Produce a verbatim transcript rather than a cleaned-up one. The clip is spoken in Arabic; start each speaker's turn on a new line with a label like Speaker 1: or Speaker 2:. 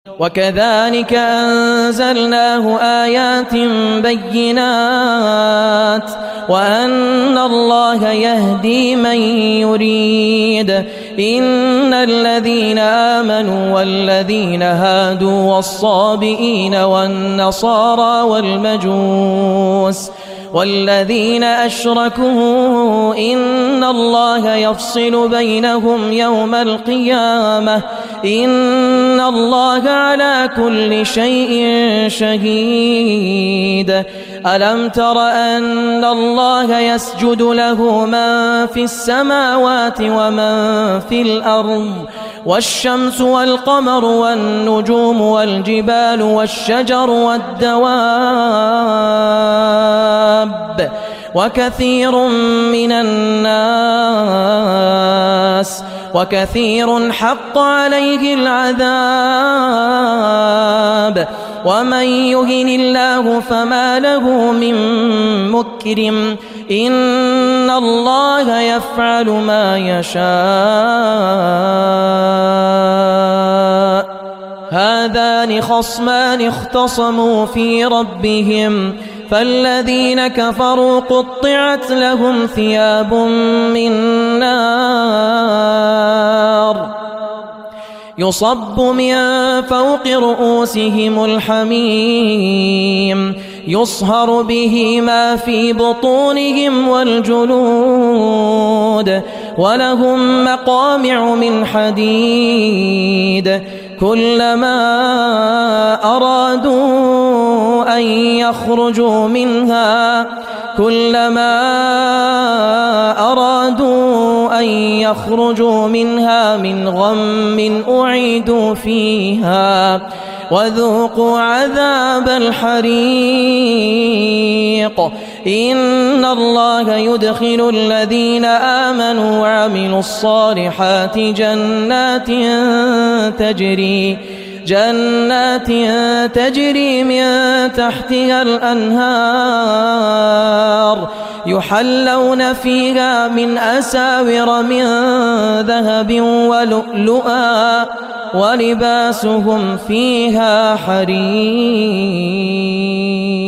Speaker 1: وكذلك أنزلناه آيات بينات وأن الله يهدي من يريد. إن الذين آمنوا والذين هادوا والصابئين والنصارى والمجوس والذين أشركوا إن الله يفصل بينهم يوم القيامة إن الله على كل شيء شهيد. ألم تر أن الله يسجد له من في السماوات ومن في الأرض والشمس والقمر والنجوم والجبال والشجر والدواب وكثير من الناس وكثير حق عليه العذاب ومن يهن الله فما له من مكرم إن الله يفعل ما يشاء. هذان خصمان اختصموا في ربهم فالذين كفروا قطعت لهم ثياب من نار يصب من فوق رؤوسهم الحميم يصهر به ما في بطونهم والجلود ولهم مقامع من حديد كلما أرادوا أن يخرجوا منها كلما أرادوا أن يخرجوا منها من غم أعيدوا فيها وذوقوا عذاب الحريق. إن الله يدخل الذين آمنوا وعملوا الصالحات جنات تجري جنات تجري من تحتها الأنهار يحلون فيها من أساور من ذهب ولؤلؤا ولباسهم فيها حرير.